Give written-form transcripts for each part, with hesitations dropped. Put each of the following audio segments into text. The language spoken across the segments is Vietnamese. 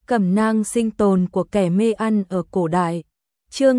Cẩm nang sinh tồn của kẻ mê ăn ở cổ đại. Chương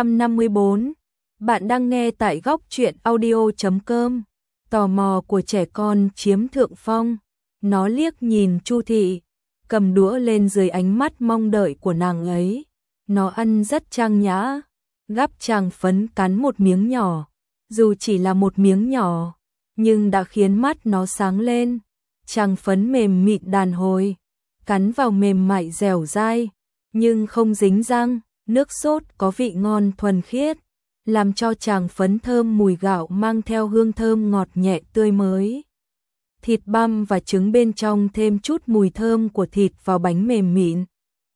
254. Bạn đang nghe tại góc truyện audio.com. Tò mò của trẻ con chiếm thượng phong. Nó liếc nhìn Chu Thị, cầm đũa lên dưới ánh mắt mong đợi của nàng ấy. Nó ăn rất trang nhã, gắp tràng phấn cắn một miếng nhỏ. Dù chỉ là một miếng nhỏ, nhưng đã khiến mắt nó sáng lên. Tràng phấn mềm mịn đàn hồi, cắn vào mềm mại dẻo dai, nhưng không dính răng. Nước sốt có vị ngon thuần khiết, làm cho tràng phấn thơm mùi gạo mang theo hương thơm ngọt nhẹ tươi mới. Thịt băm và trứng bên trong thêm chút mùi thơm của thịt vào bánh mềm mịn.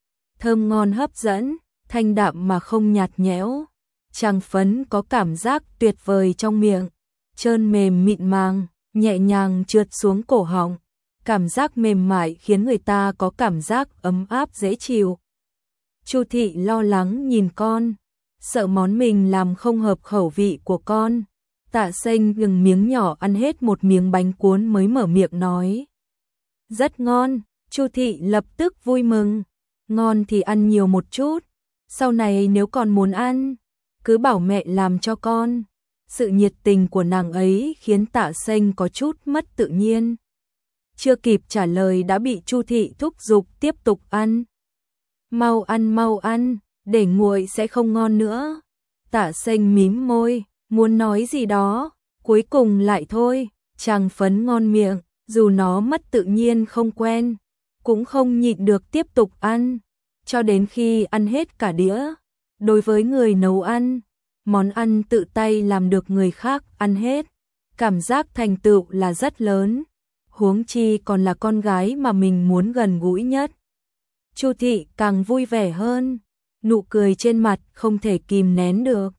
Thơm ngon hấp dẫn, thanh đạm mà không nhạt nhẽo. Tràng phấn có cảm giác tuyệt vời trong miệng, trơn mềm mịn màng, nhẹ nhàng trượt xuống cổ họng. Cảm giác mềm mại khiến người ta có cảm giác ấm áp dễ chịu. Chu Thị lo lắng nhìn con, sợ món mình làm không hợp khẩu vị của con. Tạ Xanh gừng miếng nhỏ ăn hết một miếng bánh cuốn mới mở miệng nói. Rất ngon, Chu Thị lập tức vui mừng. Ngon thì ăn nhiều một chút, sau này nếu còn muốn ăn, cứ bảo mẹ làm cho con. Sự nhiệt tình của nàng ấy khiến Tạ Xanh có chút mất tự nhiên. Chưa kịp trả lời đã bị Chu Thị thúc giục tiếp tục ăn. Mau ăn, để nguội sẽ không ngon nữa. Tạ Xanh mím môi, muốn nói gì đó, cuối cùng lại thôi. Tràng phấn ngon miệng, dù nó mất tự nhiên không quen, cũng không nhịn được tiếp tục ăn, cho đến khi ăn hết cả đĩa. Đối với người nấu ăn, món ăn tự tay làm được người khác ăn hết, cảm giác thành tựu là rất lớn, huống chi còn là con gái mà mình muốn gần gũi nhất. Chu Thị càng vui vẻ hơn, nụ cười trên mặt không thể kìm nén được.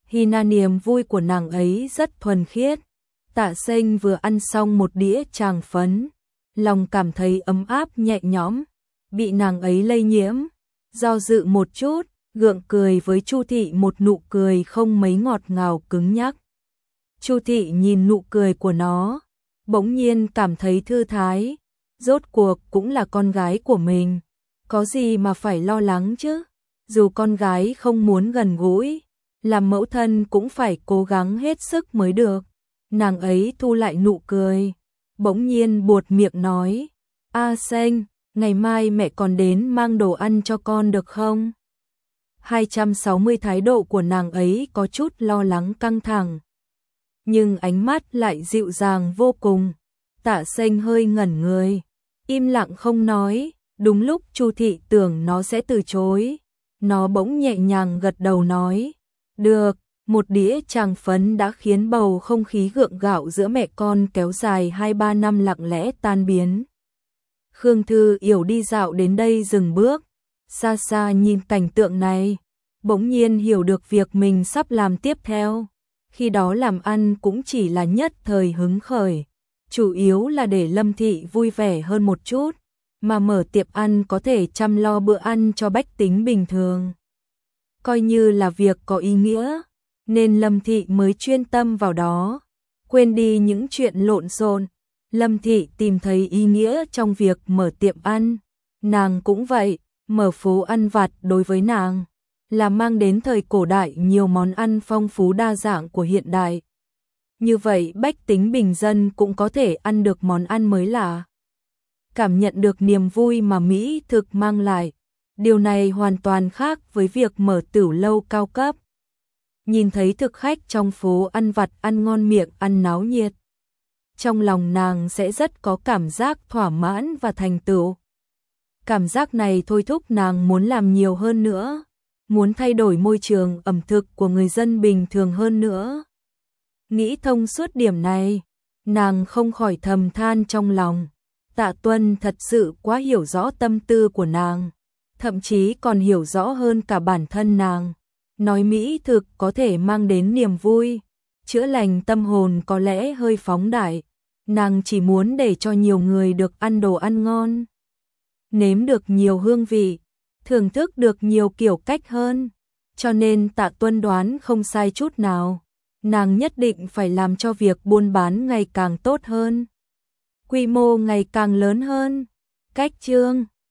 Niềm vui của nàng ấy rất thuần khiết. Tạ Xanh vừa ăn xong một đĩa tràng phấn, lòng cảm thấy ấm áp nhẹ nhõm, bị nàng ấy lây nhiễm. Do dự một chút, gượng cười với Chu Thị một nụ cười không mấy ngọt ngào cứng nhắc. Chu Thị nhìn nụ cười của nó, bỗng nhiên cảm thấy thư thái. Rốt cuộc cũng là con gái của mình, có gì mà phải lo lắng chứ. Dù con gái không muốn gần gũi, làm mẫu thân cũng phải cố gắng hết sức mới được. Nàng ấy thu lại nụ cười, bỗng nhiên buột miệng nói. A Xanh, ngày mai mẹ còn đến mang đồ ăn cho con được không? 260 thái độ của nàng ấy có chút lo lắng căng thẳng, nhưng ánh mắt lại dịu dàng vô cùng. Tạ Xanh hơi ngẩn người, im lặng không nói. Đúng lúc Chu Thị tưởng nó sẽ từ chối, nó bỗng nhẹ nhàng gật đầu nói. Được. Một đĩa tràng phấn đã khiến bầu không khí gượng gạo giữa mẹ con kéo dài 2-3 năm lặng lẽ tan biến. Khương Thư Yểu đi dạo đến đây dừng bước, xa xa nhìn cảnh tượng này, bỗng nhiên hiểu được việc mình sắp làm tiếp theo. Khi đó làm ăn cũng chỉ là nhất thời hứng khởi, chủ yếu là để Lâm Thị vui vẻ hơn một chút, mà mở tiệm ăn có thể chăm lo bữa ăn cho bách tính bình thường, coi như là việc có ý nghĩa, nên Lâm Thị mới chuyên tâm vào đó, quên đi những chuyện lộn xộn. Lâm Thị tìm thấy ý nghĩa trong việc mở tiệm ăn, nàng cũng vậy. Mở phố ăn vặt đối với nàng là mang đến thời cổ đại nhiều món ăn phong phú đa dạng của hiện đại. Như vậy bách tính bình dân cũng có thể ăn được món ăn mới lạ, cảm nhận được niềm vui mà mỹ thực mang lại. Điều này hoàn toàn khác với việc mở tửu lâu cao cấp. Nhìn thấy thực khách trong phố ăn vặt ăn ngon miệng, ăn náo nhiệt, trong lòng nàng sẽ rất có cảm giác thỏa mãn và thành tựu. Cảm giác này thôi thúc nàng muốn làm nhiều hơn nữa, muốn thay đổi môi trường ẩm thực của người dân bình thường hơn nữa. Nghĩ thông suốt điểm này, nàng không khỏi thầm than trong lòng. Tạ Tuân thật sự quá hiểu rõ tâm tư của nàng, thậm chí còn hiểu rõ hơn cả bản thân nàng. Nói mỹ thực có thể mang đến niềm vui, chữa lành tâm hồn có lẽ hơi phóng đại. Nàng chỉ muốn để cho nhiều người được ăn đồ ăn ngon, nếm được nhiều hương vị, thưởng thức được nhiều kiểu cách hơn. Cho nên Tạ Tuân đoán không sai chút nào, nàng nhất định phải làm cho việc buôn bán ngày càng tốt hơn, quy mô ngày càng lớn hơn. Cách chương